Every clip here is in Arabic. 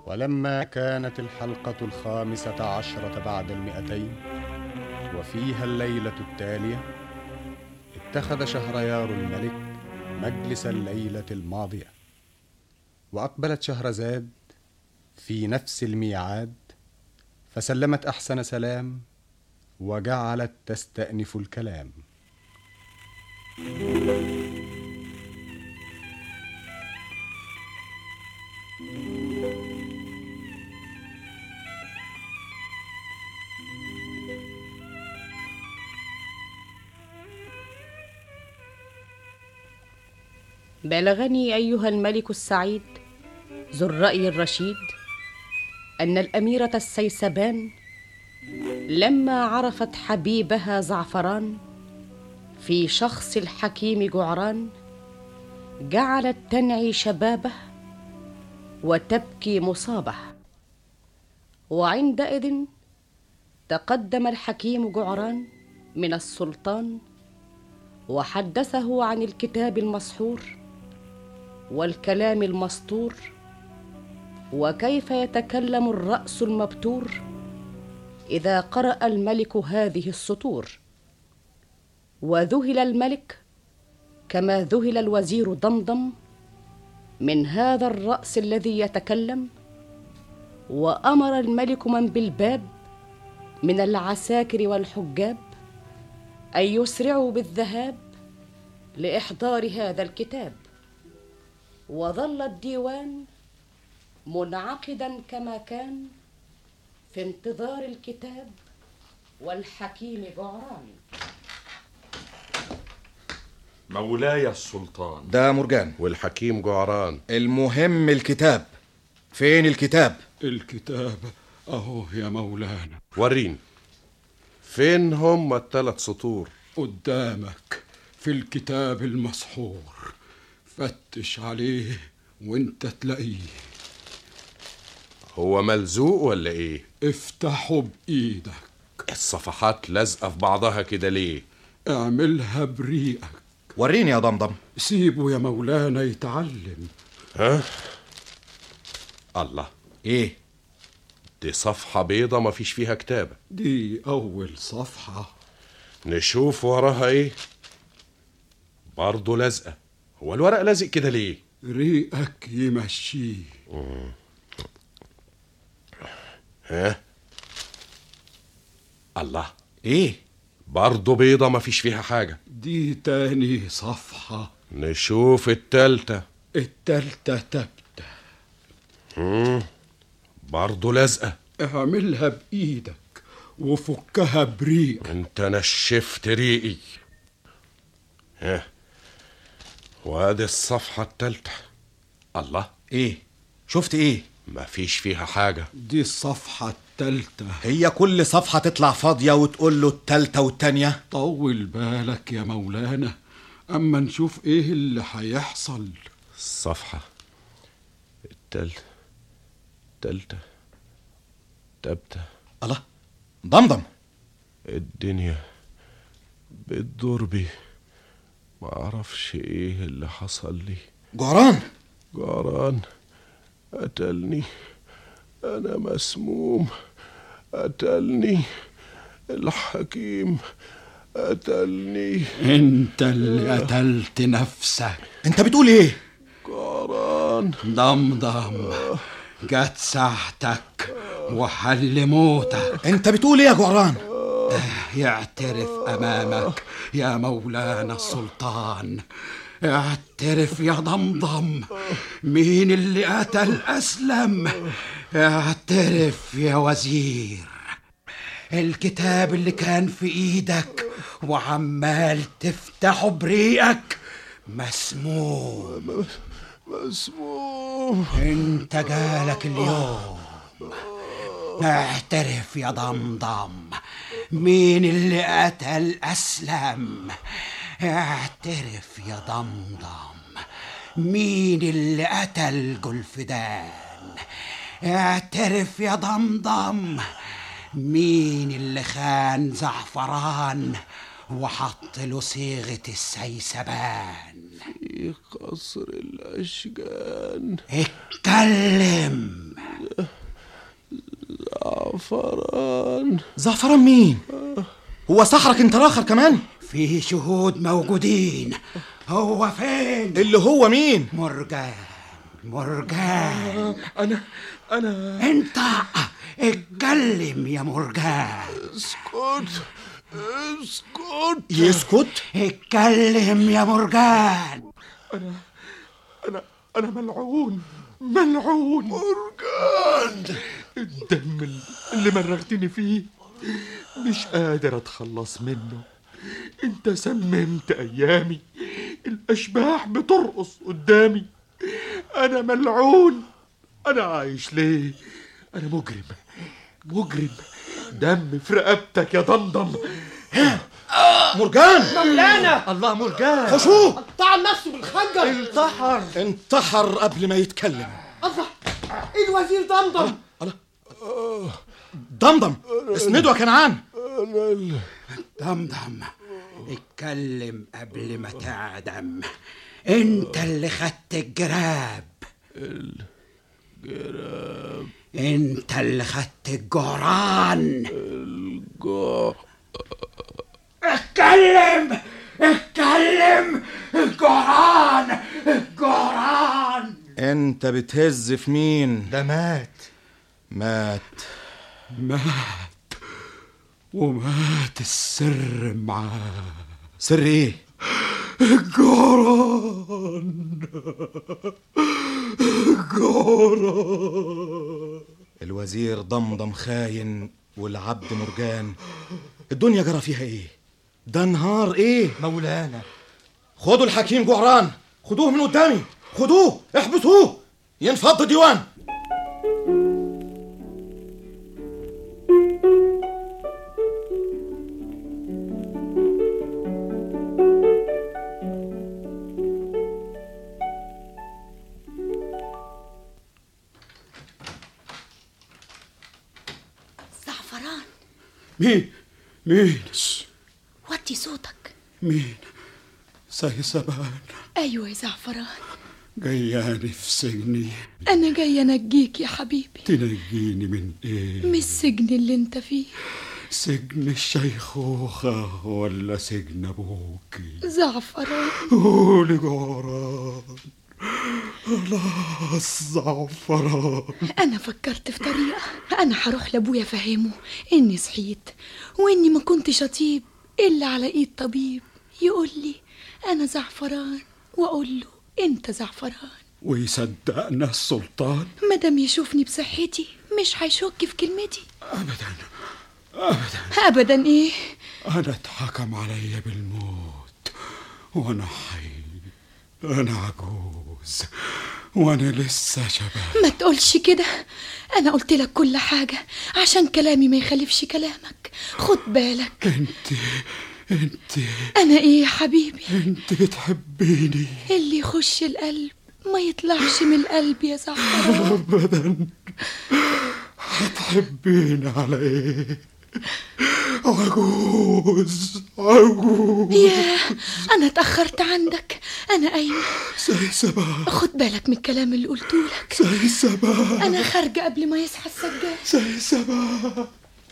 ولما كانت الحلقة 15 بعد 200 وفيها الليلة التالية، اتخذ شهريار الملك مجلس الليلة الماضية، وأقبلت شهرزاد في نفس الميعاد، فسلمت أحسن سلام وجعلت تستأنف الكلام. بلغني أيها الملك السعيد ذو الرأي الرشيد أن الأميرة السيسبان لما عرفت حبيبها زعفران في شخص الحكيم جعران جعلت تنعي شبابه وتبكي مصابه. وعندئذ تقدم الحكيم جعران من السلطان وحدثه عن الكتاب المسحور والكلام المسطور، وكيف يتكلم الرأس المبتور إذا قرأ الملك هذه السطور. وذهل الملك كما ذهل الوزير ضمضم من هذا الرأس الذي يتكلم، وأمر الملك من بالباب من العساكر والحجاب أن يسرعوا بالذهاب لإحضار هذا الكتاب. وظل الديوان منعقدا كما كان في انتظار الكتاب والحكيم جعران. مولاي السلطان، ده مرجان والحكيم جعران. المهم الكتاب، فين الكتاب؟ الكتاب اهو يا مولانا. وريني فين هم ال3 سطور؟ قدامك في الكتاب المسحور، فتش عليه وانت تلاقيه. هو ملزوق ولا ايه؟ افتحه بايدك. الصفحات لازقه في بعضها كده ليه؟ اعملها بريقك. وريني يا ضمضم. سيبه يا مولانا يتعلم. ها؟ الله، ايه دي صفحة بيضة مفيش فيها كتابة. دي اول صفحة. نشوف وراها ايه. برضه لازقة. هو الورق لازق كده ليه؟ ريقك يمشيه. ها؟ الله، ايه برضه بيضة مفيش فيها حاجة. دي تاني صفحة. نشوف التالتة. التالتة تبتة. برضه لازقة. اعملها بإيدك وفكها بريق. انت نشفت ريقي. ها، وادي الصفحة التالتة. الله، ايه شفت ايه؟ مفيش فيها حاجة. دي الصفحة التالتة. هي كل صفحة تطلع فاضية وتقول له التالتة والتانية؟ طول بالك يا مولانا اما نشوف ايه اللي هيحصل. الصفحة التالتة تبتة. الله، ضمضم الدنيا بتدور بي، معرفش ايه اللي حصل لي. جعران قتلني، انا مسموم، قتلني الحكيم، قتلني. انت اللي قتلت نفسك. انت بتقول ايه؟ جعران ضمضم، جت ساعتك وحل موتك. انت بتقول ايه يا جعران؟ يعترف امامك يا مولانا السلطان. اعترف يا ضمضم، مين اللي قتل أسلم؟ اعترف يا وزير. الكتاب اللي كان في ايدك وعمال تفتحه بريقك مسموم. انت جالك اليوم. اعترف يا ضمضم، مين اللي قتل أسلم؟ اعترف يا ضمضم، مين اللي قتل جلفدان؟ اعترف يا ضمضم، مين اللي خان زعفران وحط له صيغة السيسبان؟ في قصر الأشجان. اتكلم. زعفران مين؟ هو سحرك انت الاخر كمان؟ فيه شهود موجودين. هو فين؟ اللي هو مين؟ مرجان. أنا انت اتكلم يا مرجان. اسكت. يسكت؟ اتكلم يا مرجان. أنا ملعون مرجان. الدم اللي مرغتني فيه مش قادر أتخلص منه. أنت سممت أيامي، الأشباح بترقص قدامي. أنا ملعون. أنا عايش ليه؟ أنا مجرم. دم في رقبتك يا ضمضم. مرجان مولانا. الله مرجان خشوه. طعن نفسه بالخنجر. انتحر قبل ما يتكلم. الله، الوزير ضمضم. ضمضم اسنده يا كنعان. ضمضم اتكلم قبل ما تعدم. انت اللي خدت الجراب. انت اللي خدت الجعران. اتكلم الجعران. انت بتهز في مين؟ ده مات. ومات السر معاه. سر ايه؟ الجعران. الوزير ضمضم خاين والعبد مرجان. الدنيا جرى فيها ايه؟ ده نهار ايه؟ مولانا، خدوا الحكيم جعران، خدوه من قدامي، خدوه احبسوه ينفض ديوان. زعفران. مين؟ وطي صوتك. مين؟ سيسبان. ايوه يا زعفران. جياني في سجني. انا جايه انجيك يا حبيبي. تنجيني من ايه؟ من السجن اللي انت فيه. سجن الشيخوخة ولا سجن ابوكي؟ زعفران. قولي جعران. خلاص زعفران. انا فكرت في طريقه. انا هروح لابويا افهمه اني صحيت واني ما كنتش اطيب الا على ايد طبيب يقول لي انا زعفران، واقول له انت زعفران. ويصدقنا السلطان؟ مادام يشوفني بصحتي مش هيشك في كلمتي. ابدا ايه؟ انا اتحكم عليا بالموت وانا حي. انا عجوز وانا لسه شباب. ما تقولش كده. انا قلت لك كل حاجه عشان كلامي ما يخالفش كلامك. خد بالك. انت انا ايه يا حبيبي؟ انت بتحبيني. اللي يخش القلب ما يطلعش من القلب يا زعفران. ابدا. هتحبيني على ايه؟ عجوز. ياه، انا اتأخرت عندك. انا قايمة. سيسبان. خد بالك من الكلام اللي قلتولك. سيسبان. انا خارجة قبل ما يصحى السجاد. سيسبان.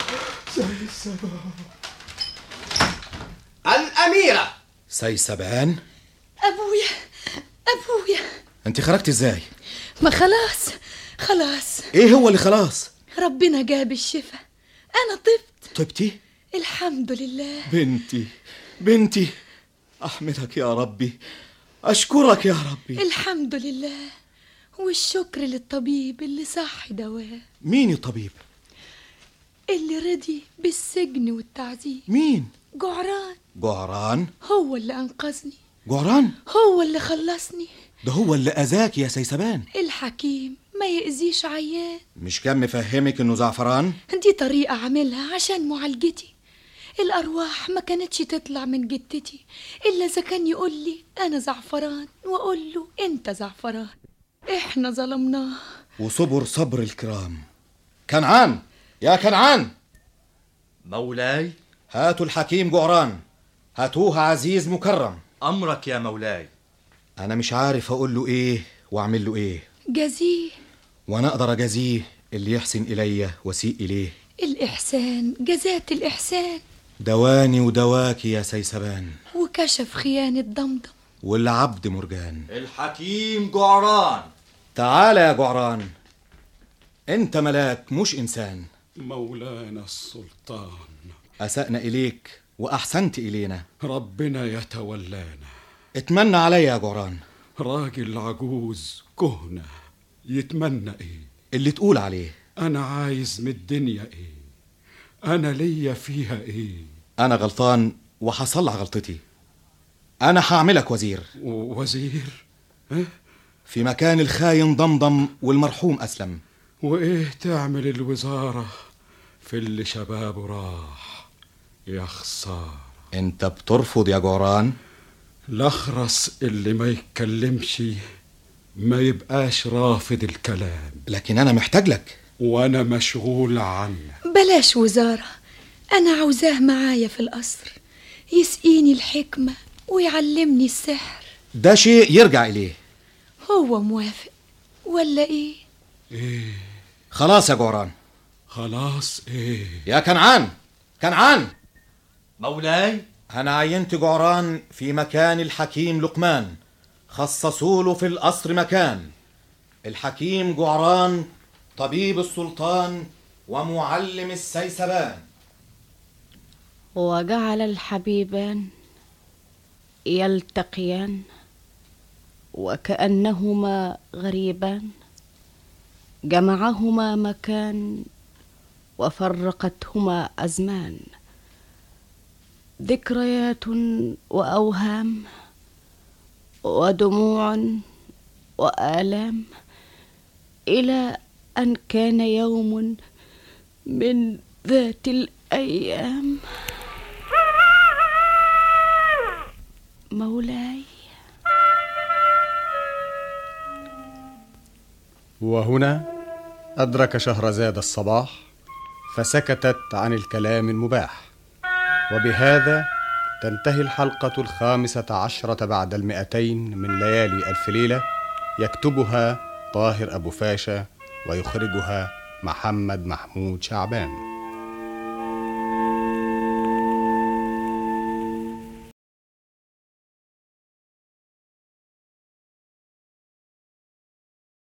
الأميرة سيسبان. ابويا. انت خرجت ازاي؟ ما خلاص. ايه هو اللي خلاص؟ ربنا جاب الشفا. انا طبتي؟ الحمد لله. بنتي احمدك يا ربي، اشكرك يا ربي. الحمد لله، والشكر للطبيب اللي صح دواه. مين الطبيب؟ اللي رضي بالسجن والتعذيب. مين؟ جعران. هو اللي أنقذني. جعران؟ هو اللي خلصني. ده هو اللي أذاك يا سيسبان. الحكيم ما يأذيش عيان. مش كان مفهمك إنه زعفران؟ دي طريقة عاملها عشان معالجتي. الأرواح ما كانتش تطلع من جتتي إلا إذا كان يقول لي أنا زعفران وأقول له أنت زعفران. إحنا ظلمناه وصبر صبر الكرام. كنعان، يا كنعان. مولاي. هاتوا الحكيم جعران، هاتوه عزيز مكرم. أمرك يا مولاي. أنا مش عارف أقول له إيه وأعمل له إيه. جزيه. وأنا أقدر أجازيه اللي يحسن إلي وسيء إليه. الإحسان جزات الإحسان. دواني ودواك يا سيسبان، وكشف خيانة ضمضم والعبد مرجان. الحكيم جعران. تعال يا جعران، انت ملاك مش إنسان. مولانا السلطان، أسأنا إليك وأحسنت إلينا، ربنا يتولانا. اتمنى عليا يا جعران. راجل عجوز كهنة يتمنى ايه؟ اللي تقول عليه. انا عايز من الدنيا ايه؟ انا ليا فيها ايه؟ أنا غلطان وحصلح غلطتي. أنا هعملك وزير. وزير؟ اه؟ في مكان الخاين ضمضم والمرحوم أسلم. وايه تعمل الوزارة في اللي شبابه راح؟ يا خسارة. انت بترفض يا جعران؟ الأخرس اللي ما يتكلمش ما يبقاش رافض الكلام. لكن أنا محتاج لك، وأنا مشغول عنك. بلاش وزارة، أنا عاوزاه معايا في القصر يسقيني الحكمة ويعلمني السحر. ده شيء يرجع إليه. هو موافق ولا إيه؟ إيه؟ خلاص يا جعران. خلاص إيه؟ يا كنعان، كنعان. مولاي. أنا عينت جعران في مكان الحكيم لقمان، خصصوله في القصر مكان. الحكيم جعران طبيب السلطان ومعلم السيسبان. وجعل الحبيبان يلتقيان وكأنهما غريبان، جمعهما مكان وفرقتهما أزمان، ذكريات وأوهام ودموع وآلام، إلى أن كان يوم من ذات الأيام. مولاي. وهنا أدرك شهرزاد الصباح فسكتت عن الكلام المباح. وبهذا تنتهي الحلقة 15 بعد 200 من ليالي ألف ليلة، يكتبها طاهر أبو فاشا ويخرجها محمد محمود شعبان.